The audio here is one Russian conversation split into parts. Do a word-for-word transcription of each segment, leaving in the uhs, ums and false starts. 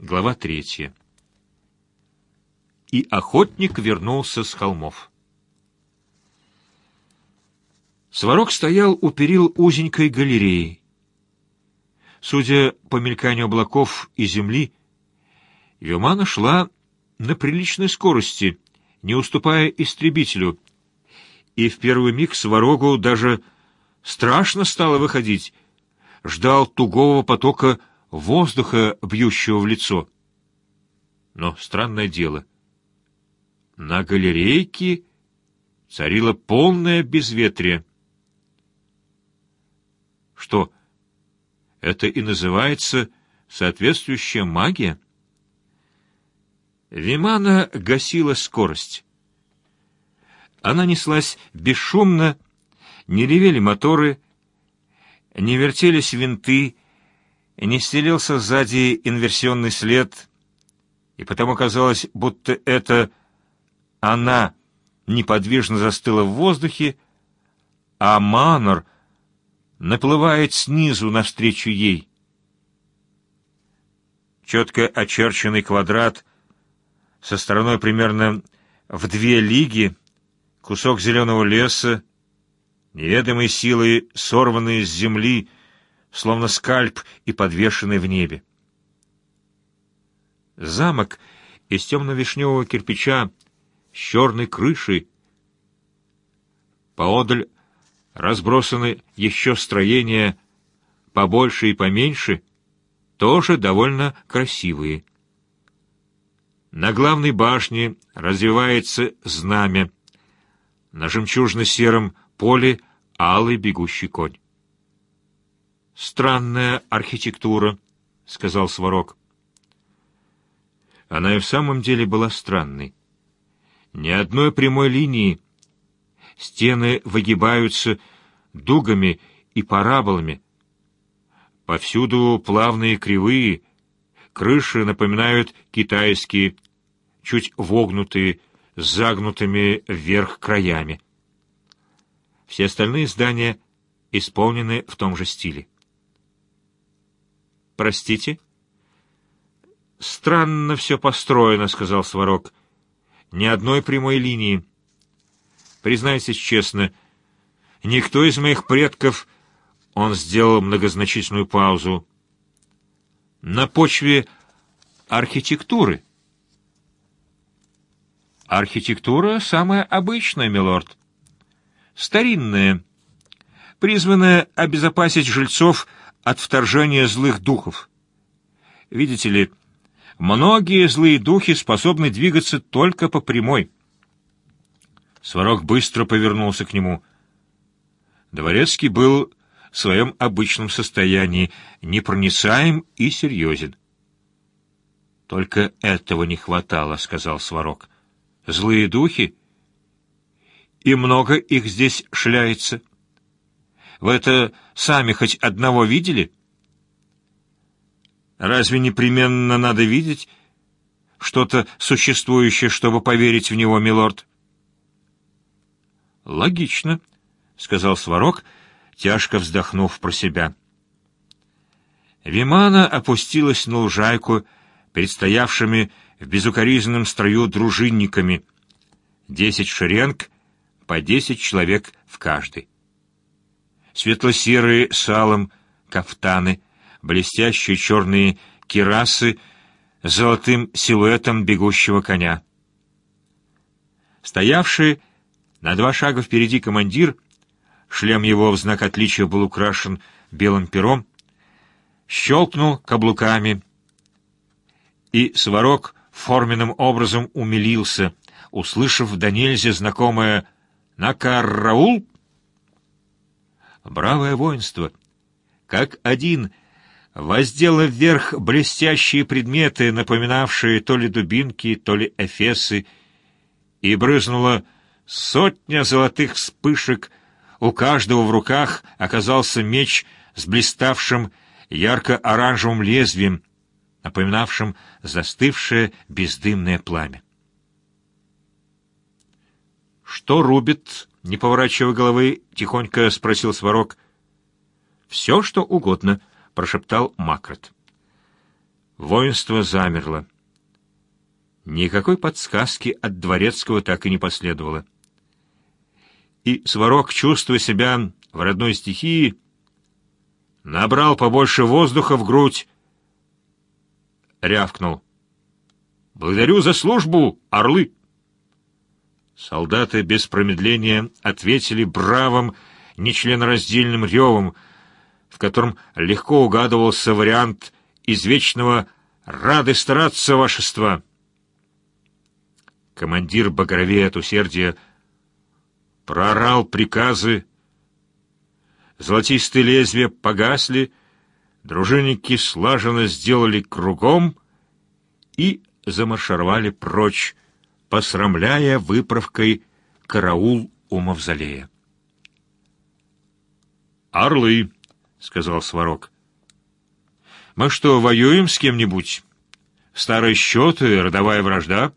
Глава третья. И охотник вернулся с холмов. Сварог стоял у перил узенькой галереи. Судя по мельканию облаков и земли, Вимана шла на приличной скорости, не уступая истребителю, и в первый миг Сварогу даже страшно стало выходить, ждал тугого потока воздуха, бьющего в лицо. Но странное дело, на галерейке царило полное безветрие. Что, это и называется соответствующая магия? Вимана гасила скорость. Она неслась бесшумно, не ревели моторы, не вертелись винты, не стелился сзади инверсионный след, и потому казалось, будто это она неподвижно застыла в воздухе, а Манор наплывает снизу навстречу ей. Четко очерченный квадрат со стороной примерно в две лиги, кусок зеленого леса, неведомой силой сорванный с земли, словно скальп и подвешенный в небе. Замок из темно-вишневого кирпича с черной крышей. Поодаль разбросаны еще строения побольше и поменьше, тоже довольно красивые. На главной башне развивается знамя, на жемчужно-сером поле алый бегущий конь. «Странная архитектура», — сказал Сварог. Она и в самом деле была странной. Ни одной прямой линии. Стены выгибаются дугами и параболами. Повсюду плавные кривые, крыши напоминают китайские, чуть вогнутые, с загнутыми вверх краями. Все остальные здания исполнены в том же стиле. «Простите?» «Странно все построено», — сказал Сварог. «Ни одной прямой линии. Признайтесь честно, никто из моих предков...» Он сделал многозначительную паузу. «На почве архитектуры». «Архитектура самая обычная, милорд. Старинная, призванная обезопасить жильцов от вторжения злых духов. Видите ли, многие злые духи способны двигаться только по прямой». Сварог быстро повернулся к нему. Дворецкий был в своем обычном состоянии, непроницаем и серьезен. «Только этого не хватало», — сказал Сварог. «Злые духи? И много их здесь шляется. Вы это сами хоть одного видели? Разве непременно надо видеть что-то существующее, чтобы поверить в него, милорд?» «Логично», — сказал Сварог, тяжко вздохнув про себя. Вимана опустилась на лужайку перед стоявшими в безукоризненном строю дружинниками. Десять шеренг, по десять человек в каждой. Светло-серые салом кафтаны, блестящие черные кирасы с золотым силуэтом бегущего коня. Стоявший на два шага впереди командир, шлем его в знак отличия был украшен белым пером, щелкнул каблуками, и Сварог форменным образом умилился, услышав до нельзя знакомое «На караул!». Бравое воинство, как один, воздело вверх блестящие предметы, напоминавшие то ли дубинки, то ли эфесы, и брызнуло сотня золотых вспышек. У каждого в руках оказался меч с блиставшим ярко-оранжевым лезвием, напоминавшим застывшее бездымное пламя. «Что рубит?» — не поворачивая головы, тихонько спросил Сварог. «Все, что угодно», — прошептал Макрот. Воинство замерло. Никакой подсказки от Дворецкого так и не последовало. И Сварог, чувствуя себя в родной стихии, набрал побольше воздуха в грудь, рявкнул: «Благодарю за службу, орлы!» Солдаты без промедления ответили бравым, нечленораздельным ревом, в котором легко угадывался вариант извечного «Рады стараться, вашество!». Командир, багровея от усердия, проорал приказы, золотистые лезвия погасли, дружинники слаженно сделали кругом и замаршировали прочь, посрамляя выправкой караул у мавзолея. «Орлы», — сказал Сварог, — «мы что, воюем с кем-нибудь? Старые счеты, родовая вражда?»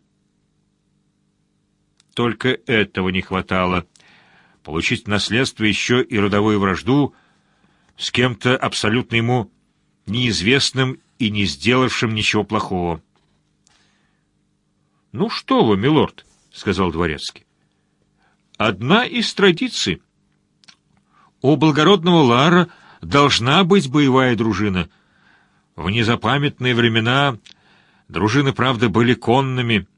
Только этого не хватало — получить в наследство еще и родовую вражду с кем-то абсолютно ему неизвестным и не сделавшим ничего плохого. «Ну что вы, милорд», — сказал Дворецкий, — «одна из традиций. У благородного Лара должна быть боевая дружина. В незапамятные времена дружины, правда, были конными.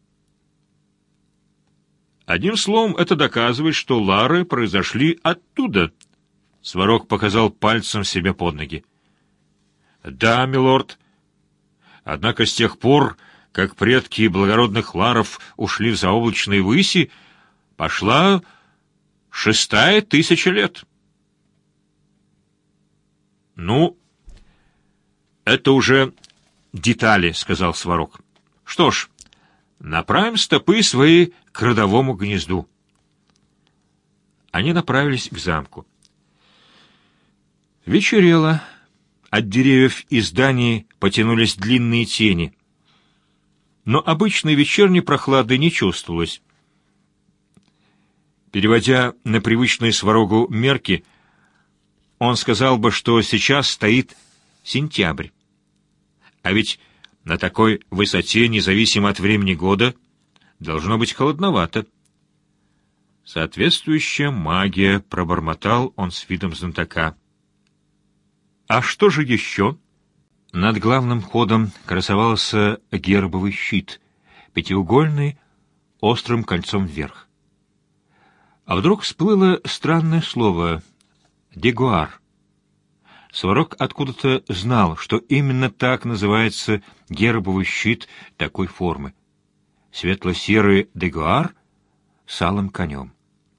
Одним словом, это доказывает, что Лары произошли оттуда». Сварог показал пальцем себе под ноги. «Да, милорд. Однако с тех пор, как предки благородных Ларов ушли в заоблачные выси, пошла шестая тысяча лет». «Ну, это уже детали», — сказал Сварог. «Что ж, направим стопы свои к родовому гнезду». Они направились к замку. Вечерело. От деревьев и зданий потянулись длинные тени. Но обычной вечерней прохлады не чувствовалось. Переводя на привычные Сварогу мерки, он сказал бы, что сейчас стоит сентябрь. А ведь на такой высоте, независимо от времени года, должно быть холодновато. Соответствующая магия, пробормотал он с видом знатока. А что же еще? Над главным ходом красовался гербовый щит, пятиугольный, острым кольцом вверх. А вдруг всплыло странное слово «дегуар». Сварог откуда-то знал, что именно так называется гербовый щит такой формы. Светло-серый дегуар с алым конем.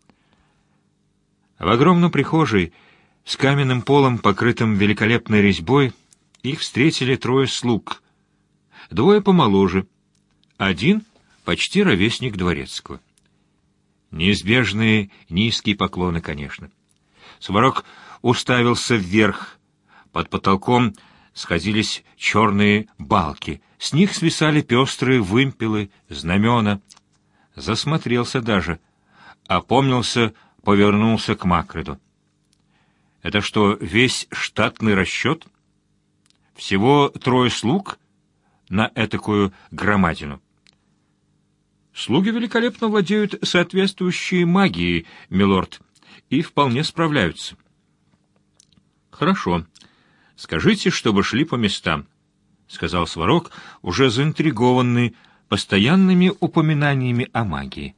В огромном прихожей с каменным полом, покрытым великолепной резьбой, их встретили трое слуг. Двое помоложе, один почти ровесник Дворецкого. Неизбежные низкие поклоны, конечно. Сварог уставился вверх. Под потолком сходились черные балки. С них свисали пестрые вымпелы, знамена. Засмотрелся даже. Опомнился, повернулся к Макреду. Это что, весь штатный расчет? Всего трое слуг на этакую громадину? Слуги великолепно владеют соответствующей магией, милорд, и вполне справляются. Хорошо. Скажите, чтобы шли по местам, — сказал Сварог, уже заинтригованный постоянными упоминаниями о магии.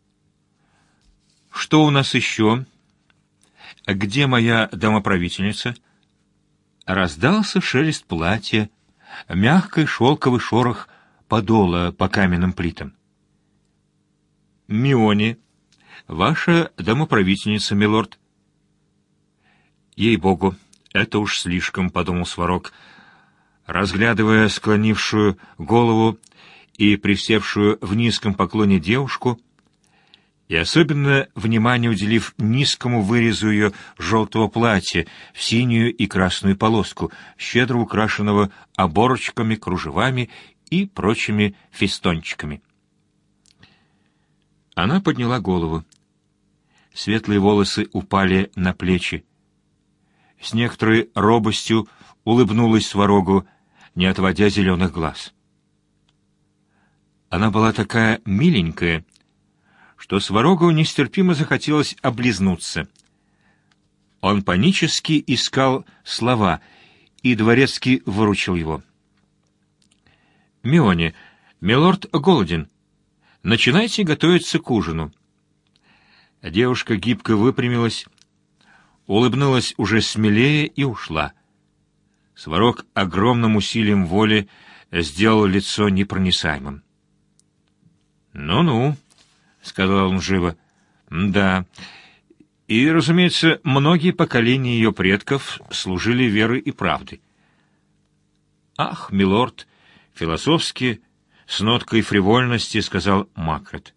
Что у нас еще? Где моя домоправительница? Раздался шелест платья, мягкий шелковый шорох подола по каменным плитам. Миони, ваша домоправительница, милорд. Ей-богу, это уж слишком, — подумал Сварог, разглядывая склонившую голову и присевшую в низком поклоне девушку, и особенно внимание уделив низкому вырезу ее желтого платья в синюю и красную полоску, щедро украшенного оборочками, кружевами и прочими фестончиками. Она подняла голову. Светлые волосы упали на плечи. С некоторой робостью улыбнулась Сварогу, не отводя зеленых глаз. Она была такая миленькая, что Сварогу нестерпимо захотелось облизнуться. Он панически искал слова, и дворецкий выручил его. «Миони, милорд голоден. Начинайте готовиться к ужину». Девушка гибко выпрямилась, улыбнулась уже смелее и ушла. Сварог огромным усилием воли сделал лицо непроницаемым. «Ну-ну», — сказал он живо, — «да. И, разумеется, многие поколения ее предков служили верой и правдой». «Ах, милорд», — философски, с ноткой фривольности сказал Макрет.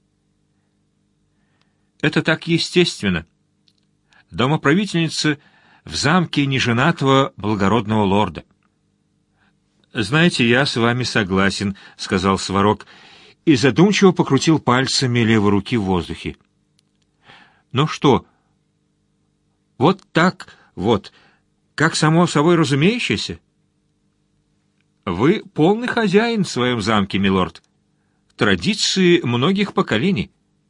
«Это так естественно. Домоправительница в замке неженатого благородного лорда». «Знаете, я с вами согласен», — сказал Сварог, и задумчиво покрутил пальцами левой руки в воздухе. «Ну что, вот так вот, как само собой разумеющееся?» «Вы полный хозяин в своем замке, милорд. Традиции многих поколений.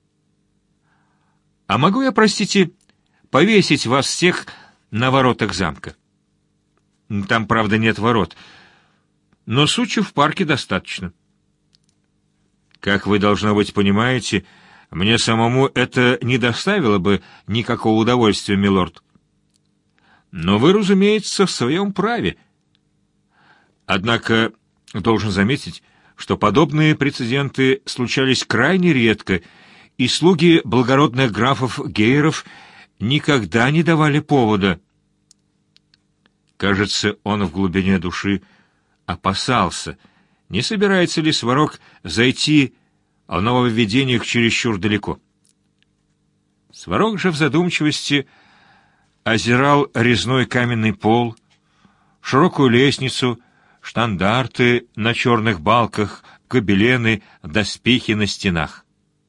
А могу я, простите, повесить вас всех на воротах замка? Там, правда, нет ворот, но сучьев в парке достаточно». «Как вы, должно быть, понимаете, мне самому это не доставило бы никакого удовольствия, милорд. Но вы, разумеется, в своем праве. Однако должен заметить, что подобные прецеденты случались крайне редко, и слуги благородных графов Гейеров никогда не давали повода». Кажется, он в глубине души опасался, не собирается ли Сварог зайти в нововведениях чересчур далеко. Сварог же в задумчивости озирал резной каменный пол, широкую лестницу, штандарты на черных балках, гобелены, доспехи на стенах.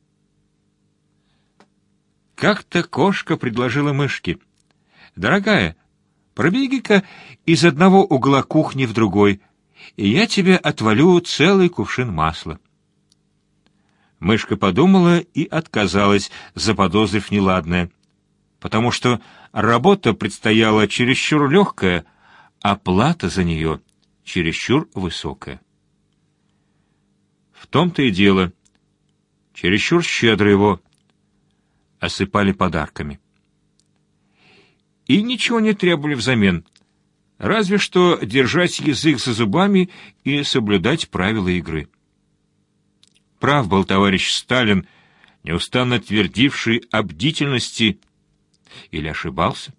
Как-то кошка предложила мышке: «Дорогая, пробеги-ка из одного угла кухни в другой, и я тебе отвалю целый кувшин масла». Мышка подумала и отказалась, заподозрив неладное, потому что работа предстояла чересчур легкая, а плата за нее чересчур высокая. В том-то и дело, чересчур щедро его осыпали подарками. И ничего не требовали взамен, разве что держать язык за зубами и соблюдать правила игры. Прав был товарищ Сталин, неустанно твердивший о бдительности, или ошибался?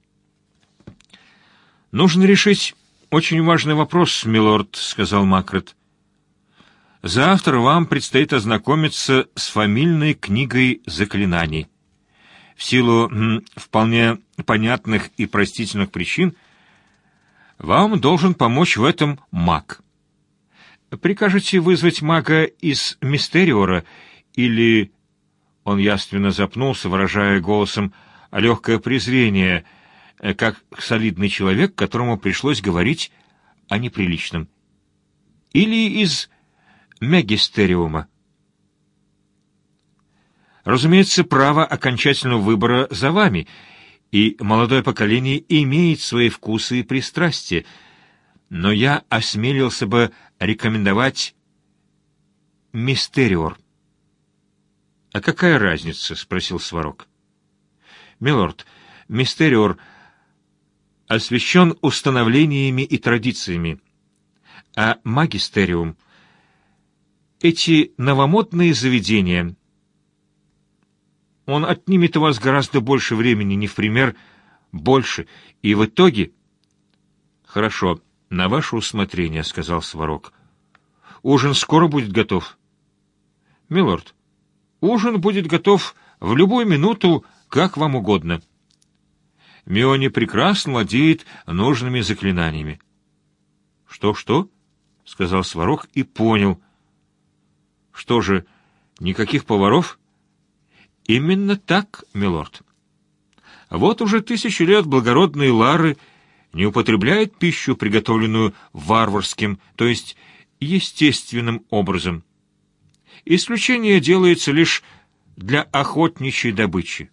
«Нужно решить очень важный вопрос, милорд», — сказал Макрет. «Завтра вам предстоит ознакомиться с фамильной книгой заклинаний. В силу м, вполне понятных и простительных причин вам должен помочь в этом маг. Прикажете вызвать мага из Мистериора или...» Он явственно запнулся, выражая голосом легкое презрение, как солидный человек, которому пришлось говорить о неприличном. «Или из Мегистериума». Разумеется, право окончательного выбора за вами, и молодое поколение имеет свои вкусы и пристрастия, но я осмелился бы рекомендовать Мистериор. «А какая разница?» — спросил Сварог. «Милорд, Мистериор освящен установлениями и традициями, а Магистериум — эти новомодные заведения. Он отнимет у вас гораздо больше времени, не в пример больше, и в итоге...» «Хорошо, на ваше усмотрение», — сказал Сварог. «Ужин скоро будет готов?» «Милорд, ужин будет готов в любую минуту, как вам угодно. Миони прекрасно владеет нужными заклинаниями». «Что-что?» — сказал Сварог и понял. «Что же, никаких поваров?» «Именно так, милорд. Вот уже тысячу лет благородные лары не употребляет пищу, приготовленную варварским, то есть естественным образом. Исключение делается лишь для охотничьей добычи.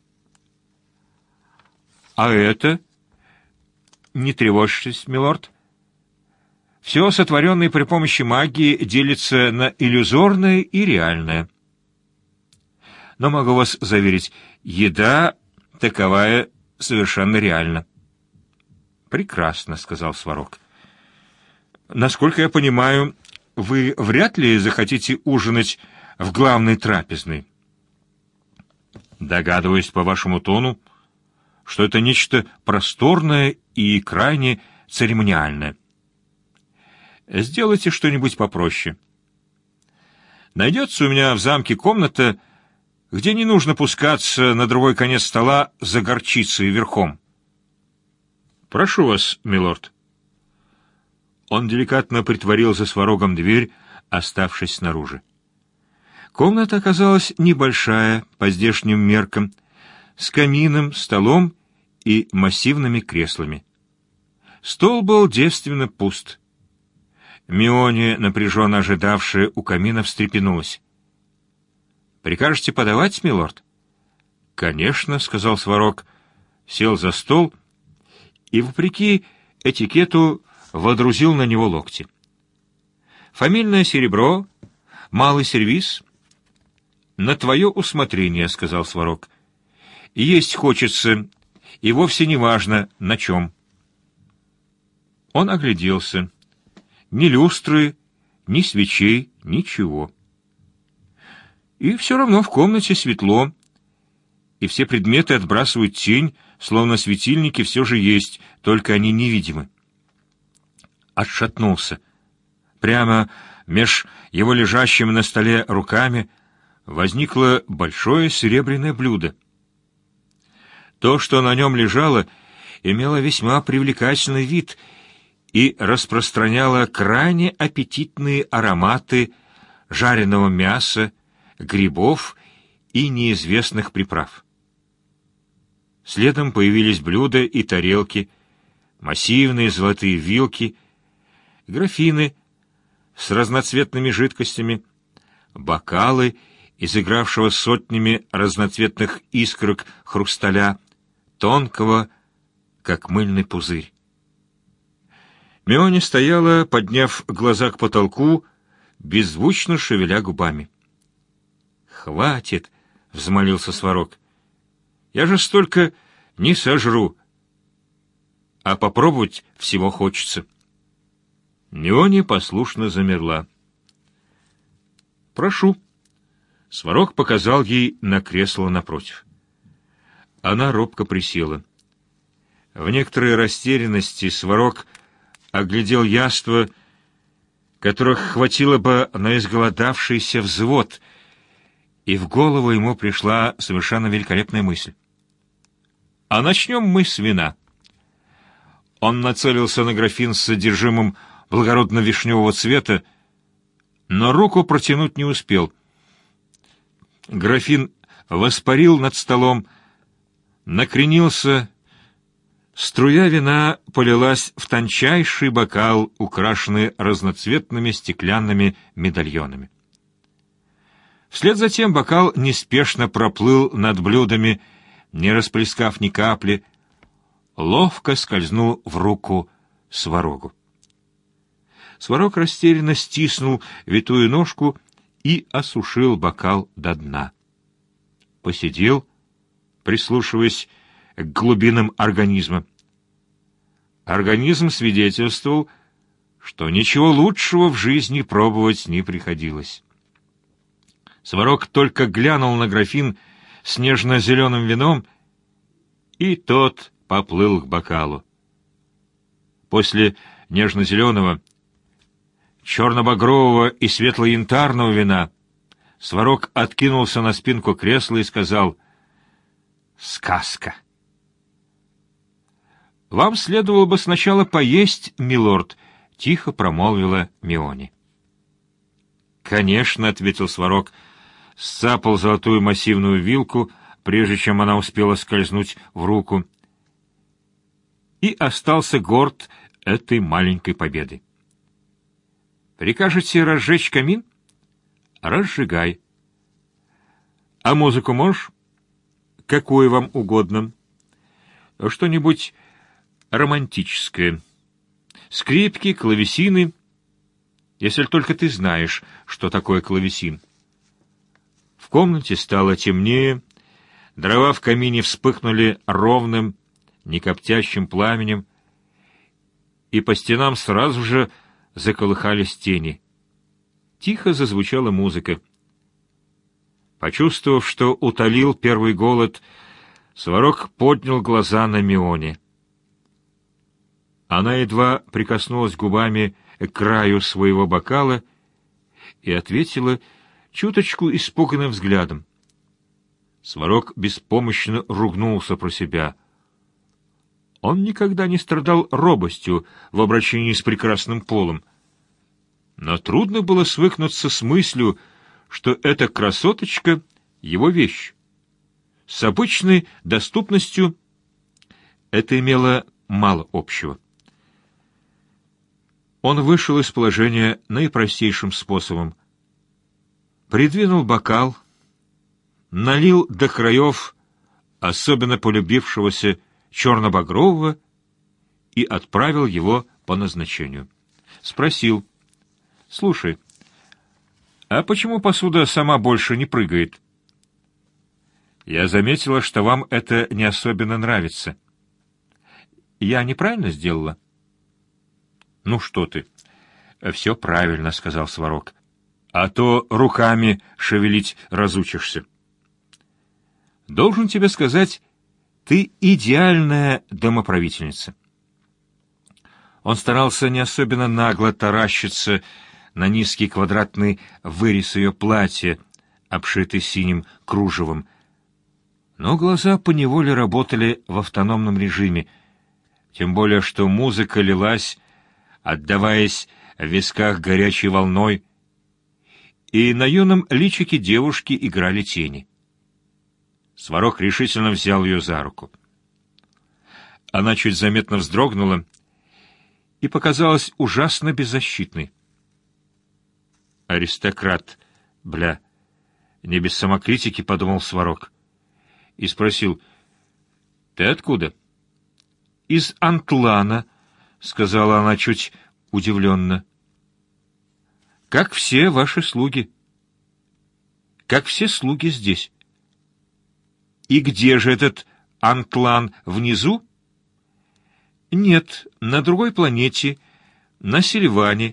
А это? Не тревожьтесь, милорд. Все, сотворенное при помощи магии, делится на иллюзорное и реальное. Но могу вас заверить, еда таковая совершенно реальна. Прекрасно, — сказал Сварог. Насколько я понимаю, вы вряд ли захотите ужинать в главной трапезной. Догадываюсь по вашему тону, что это нечто просторное и крайне церемониальное. Сделайте что-нибудь попроще. Найдется у меня в замке комната, где не нужно пускаться на другой конец стола за горчицей верхом. Прошу вас, милорд. Он деликатно притворил за Сварогом дверь, оставшись снаружи. Комната оказалась небольшая, по здешним меркам, с камином, столом и массивными креслами. Стол был девственно пуст. Миони, напряженно ожидавшая у камина, встрепенулась. «Прикажете подавать, милорд?» «Конечно», — сказал Сварог, сел за стол и, вопреки этикету, водрузил на него локти. «Фамильное серебро, малый сервиз?» «На твое усмотрение», — сказал Сварог. «Есть хочется, и вовсе не важно, на чем». Он огляделся. Ни люстры, ни свечей, ничего. И все равно в комнате светло, и все предметы отбрасывают тень, словно светильники все же есть, только они невидимы. Отшатнулся. Прямо меж его лежащими на столе руками возникло большое серебряное блюдо. То, что на нем лежало, имело весьма привлекательный вид и распространяло крайне аппетитные ароматы жареного мяса, грибов и неизвестных приправ. Следом появились блюда и тарелки, массивные золотые вилки, графины с разноцветными жидкостями, бокалы из игравшего сотнями разноцветных искорок хрусталя, тонкого, как мыльный пузырь. Миони стояла, подняв глаза к потолку, беззвучно шевеля губами. «Хватит!» — взмолился Сварог. «Я же столько не сожру, а попробовать всего хочется». Миони послушно замерла. «Прошу». Сварог показал ей на кресло напротив. Она робко присела. В некоторой растерянности Сварог оглядел яства, которых хватило бы на изголодавшийся взвод, и в голову ему пришла совершенно великолепная мысль. «А начнем мы с вина». Он нацелился на графин с содержимым благородно-вишневого цвета, но руку протянуть не успел. Графин воспарил над столом, накренился, струя вина полилась в тончайший бокал, украшенный разноцветными стеклянными медальонами. Вслед за тем бокал неспешно проплыл над блюдами, не расплескав ни капли, ловко скользнул в руку Сварогу. Сварог растерянно стиснул витую ножку и осушил бокал до дна. Посидел, прислушиваясь к глубинам организма. Организм свидетельствовал, что ничего лучшего в жизни пробовать не приходилось. Сварог только глянул на графин с нежно-зеленым вином, и тот поплыл к бокалу. После нежно-зеленого, черно-багрового и светло-янтарного вина Сварог откинулся на спинку кресла и сказал: «Сказка». «Вам следовало бы сначала поесть, милорд», — тихо промолвила Миони. «Конечно», — ответил Сварог, сцапал золотую массивную вилку, прежде чем она успела скользнуть в руку. и остался горд этой маленькой победой. «Прикажете разжечь камин? Разжигай. А музыку можешь? Какую вам угодно. Что-нибудь романтическое. Скрипки, клавесины, если только ты знаешь, что такое клавесин». В комнате стало темнее, дрова в камине вспыхнули ровным, некоптящим пламенем, и по стенам сразу же заколыхались тени. Тихо зазвучала музыка. Почувствовав, что утолил первый голод, Сварог поднял глаза на Мионе. Она едва прикоснулась губами к краю своего бокала и ответила чуточку испуганным взглядом. Сварог беспомощно ругнулся про себя. Он никогда не страдал робостью в обращении с прекрасным полом, но трудно было свыкнуться с мыслью, что эта красоточка — его вещь. С обычной доступностью это имело мало общего. Он вышел из положения наипростейшим способом. Придвинул бокал, налил до краев особенно полюбившегося черно-багрового и отправил его по назначению. Спросил: «Слушай, а почему посуда сама больше не прыгает?» «Я заметила, что вам это не особенно нравится». «Я неправильно сделала?» «Ну что ты, все правильно», — сказал Сварог. «А то руками шевелить разучишься». «Должен тебе сказать, ты идеальная домоправительница». Он старался не особенно нагло таращиться на низкий квадратный вырез ее платья, обшитый синим кружевом, но глаза поневоле работали в автономном режиме, тем более что музыка лилась, отдаваясь в висках горячей волной, и на юном личике девушки играли тени. Сварог решительно взял ее за руку. Она чуть заметно вздрогнула и показалась ужасно беззащитной. «Аристократ, бля!» — не без самокритики подумал Сварог. И спросил: «Ты откуда?» «Из Антлана», — сказала она чуть удивленно. «Как все ваши слуги. Как все слуги здесь». «И где же этот Антлан, внизу?» «Нет, на другой планете, на Сильване».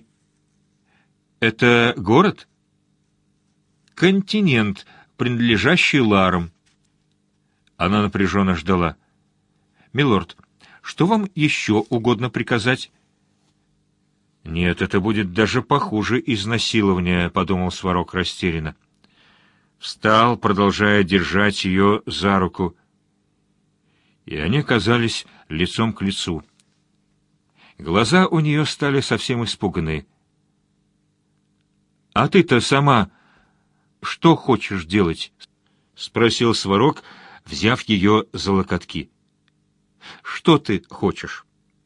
«Это город?» «Континент, принадлежащий Ларам». Она напряженно ждала. «Милорд, что вам еще угодно приказать?» «Нет, это будет даже похуже изнасилования», — подумал Сварог растерянно. Встал, продолжая держать ее за руку, и они оказались лицом к лицу. Глаза у нее стали совсем испуганные. «А ты-то сама что хочешь делать?» — спросил Сварог, взяв ее за локотки. «Что ты хочешь?»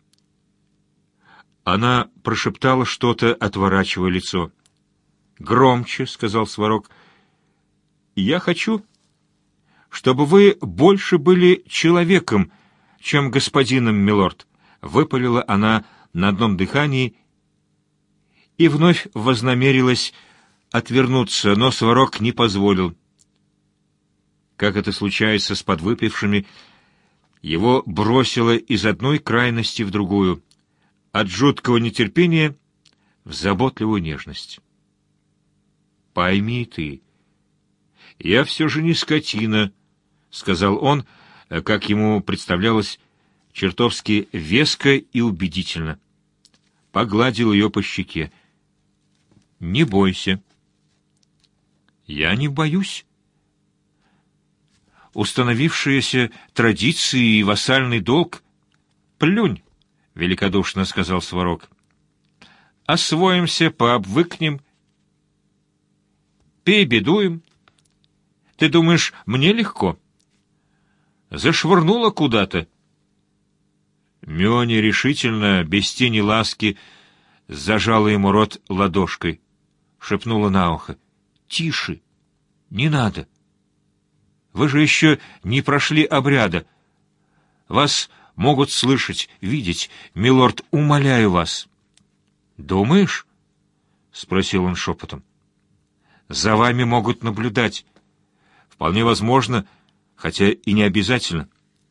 Она прошептала что-то, отворачивая лицо. «Громче», — сказал Сварог. «Я хочу, чтобы вы больше были человеком, чем господином, милорд», — выпалила она на одном дыхании и вновь вознамерилась отвернуться, но Сварог не позволил. Как это случается с подвыпившими, его бросило из одной крайности в другую, от жуткого нетерпения в заботливую нежность. «Пойми ты, я все же не скотина», — сказал он, как ему представлялось, чертовски веско и убедительно. Погладил ее по щеке. «Не бойся». «Я не боюсь». Установившиеся традиции и вассальный долг? Плюнь, — великодушно сказал Сварог. Освоимся, пообвыкнем, перебедуем. Ты думаешь, мне легко? Зашвырнула куда-то. Миони решительно, без тени ласки, зажала ему рот ладошкой, шепнула на ухо: «Тише! Не надо! Вы же еще не прошли обряда. Вас могут слышать, видеть. Милорд, умоляю вас». «Думаешь?» — спросил он шепотом. «За вами могут наблюдать. Вполне возможно, хотя и не обязательно.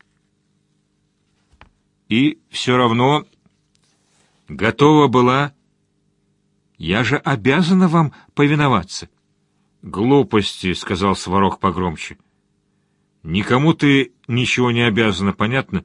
И все равно готова была. Я же обязана вам повиноваться». «Глупости», — сказал Сварог погромче. «Никому ты ничего не обязана, понятно?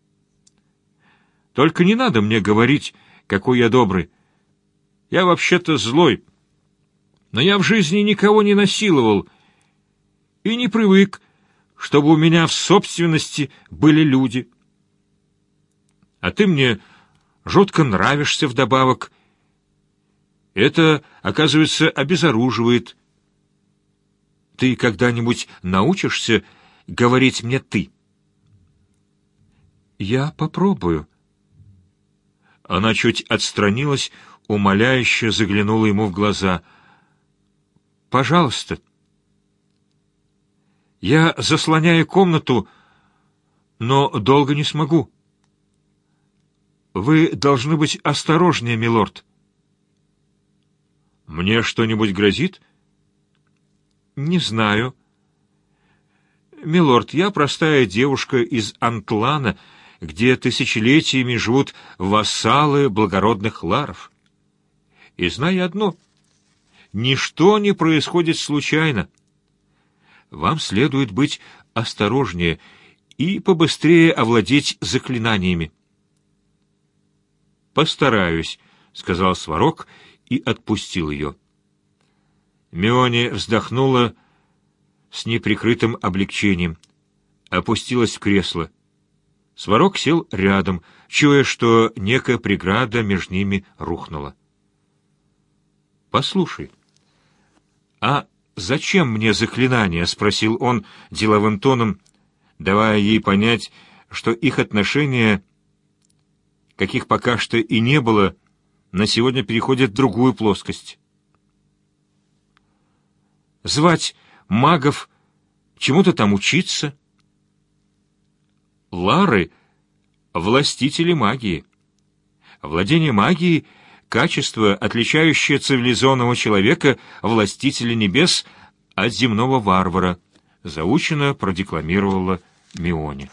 Только не надо мне говорить, какой я добрый. Я вообще-то злой. Но я в жизни никого не насиловал и не привык, чтобы у меня в собственности были люди. А ты мне жутко нравишься вдобавок. Это, оказывается, обезоруживает. Ты когда-нибудь научишься говорить мне «ты»?» «Я попробую». Она чуть отстранилась, умоляюще заглянула ему в глаза. «Пожалуйста». «Я заслоняю комнату, но долго не смогу. Вы должны быть осторожнее, милорд». «Мне что-нибудь грозит?» «Не знаю. Милорд, я простая девушка из Антлана, где тысячелетиями живут вассалы благородных ларов. И знаю одно — ничто не происходит случайно. Вам следует быть осторожнее и побыстрее овладеть заклинаниями». «Постараюсь», — сказал Сварог и отпустил ее. Миони вздохнула с неприкрытым облегчением, опустилась в кресло. Сварог сел рядом, чуя, что некая преграда между ними рухнула. «Послушай, а зачем мне заклинание?» — спросил он деловым тоном, давая ей понять, что их отношения, каких пока что и не было, на сегодня переходят в другую плоскость. Звать магов, чему-то там учиться. Лары — властители магии. Владение магией — качество, отличающее цивилизованного человека, властителя небес, от земного варвара, заучено продекламировала Миони.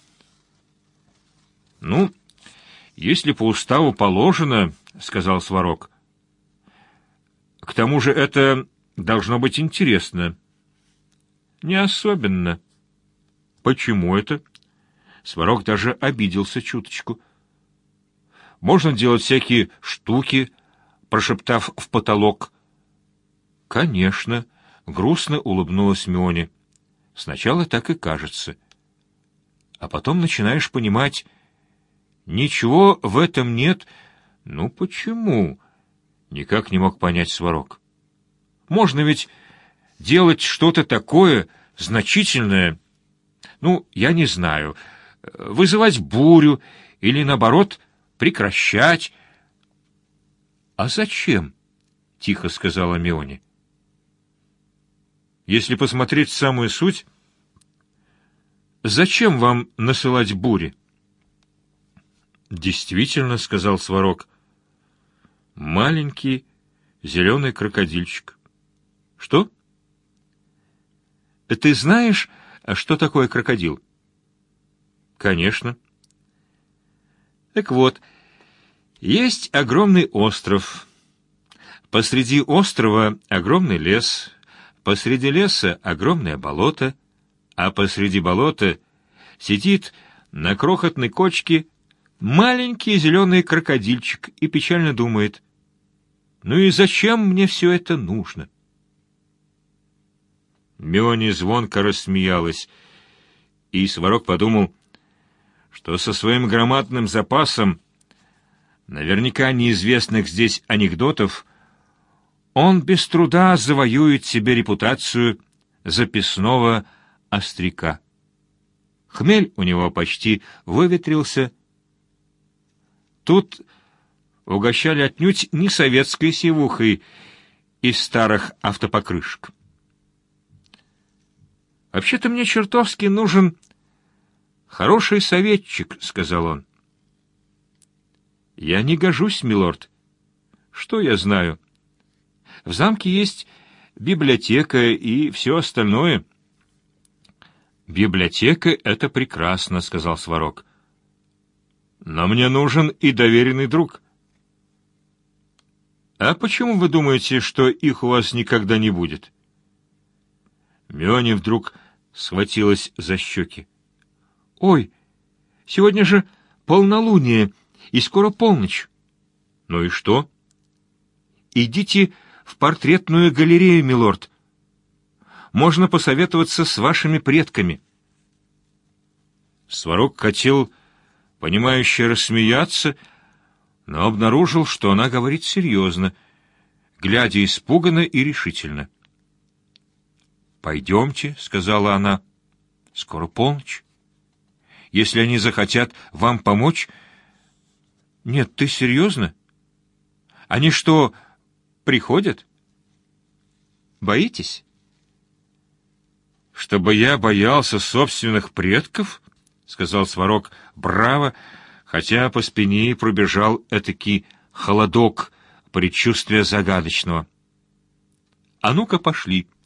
«Ну, если по уставу положено, — сказал Сварог, — к тому же это должно быть интересно». «Не особенно». «Почему это?» Сварог даже обиделся чуточку. «Можно делать всякие штуки, прошептав в потолок». «Конечно», — грустно улыбнулась Миони. «Сначала так и кажется. А потом начинаешь понимать, ничего в этом нет». «Ну почему?» — никак не мог понять Сварог. «Можно ведь делать что-то такое значительное, ну, я не знаю, вызывать бурю или, наоборот, прекращать». «А зачем?» — тихо сказала Миони. «Если посмотреть в самую суть, зачем вам насылать бури?» «Действительно, — сказал Сварог, — маленький зеленый крокодильчик». «Что? Ты знаешь, что такое крокодил?» «Конечно». «Так вот, есть огромный остров. Посреди острова огромный лес, посреди леса огромное болото, а посреди болота сидит на крохотной кочке маленький зеленый крокодильчик и печально думает: «Ну и зачем мне все это нужно?» Миони звонко рассмеялась, и Сварог подумал, что со своим громадным запасом наверняка неизвестных здесь анекдотов он без труда завоюет себе репутацию записного остряка. Хмель у него почти выветрился, Тут угощали отнюдь не советской сивухой из старых автопокрышек. «Вообще-то мне чертовски нужен хороший советчик», — сказал он. «Я не гожусь, милорд. Что я знаю? В замке есть библиотека и все остальное». «Библиотека — это прекрасно», — сказал Сварог. «Но мне нужен и доверенный друг». «А почему вы думаете, что их у вас никогда не будет?» Мёни вдруг схватилась за щеки. «Ой, сегодня же полнолуние, и скоро полночь». «Ну и что?» «Идите в портретную галерею, милорд. Можно посоветоваться с вашими предками». Сварог хотел, понимающе рассмеяться, но обнаружил, что она говорит серьезно, глядя испуганно и решительно. «Пойдемте», — сказала она, — «скоро полночь. Если они захотят вам помочь...» «Нет, ты серьезно? Они что, приходят? Боитесь?» «Чтобы я боялся собственных предков?» — сказал Сварог браво, хотя по спине пробежал этакий холодок предчувствия загадочного. «А ну-ка, пошли».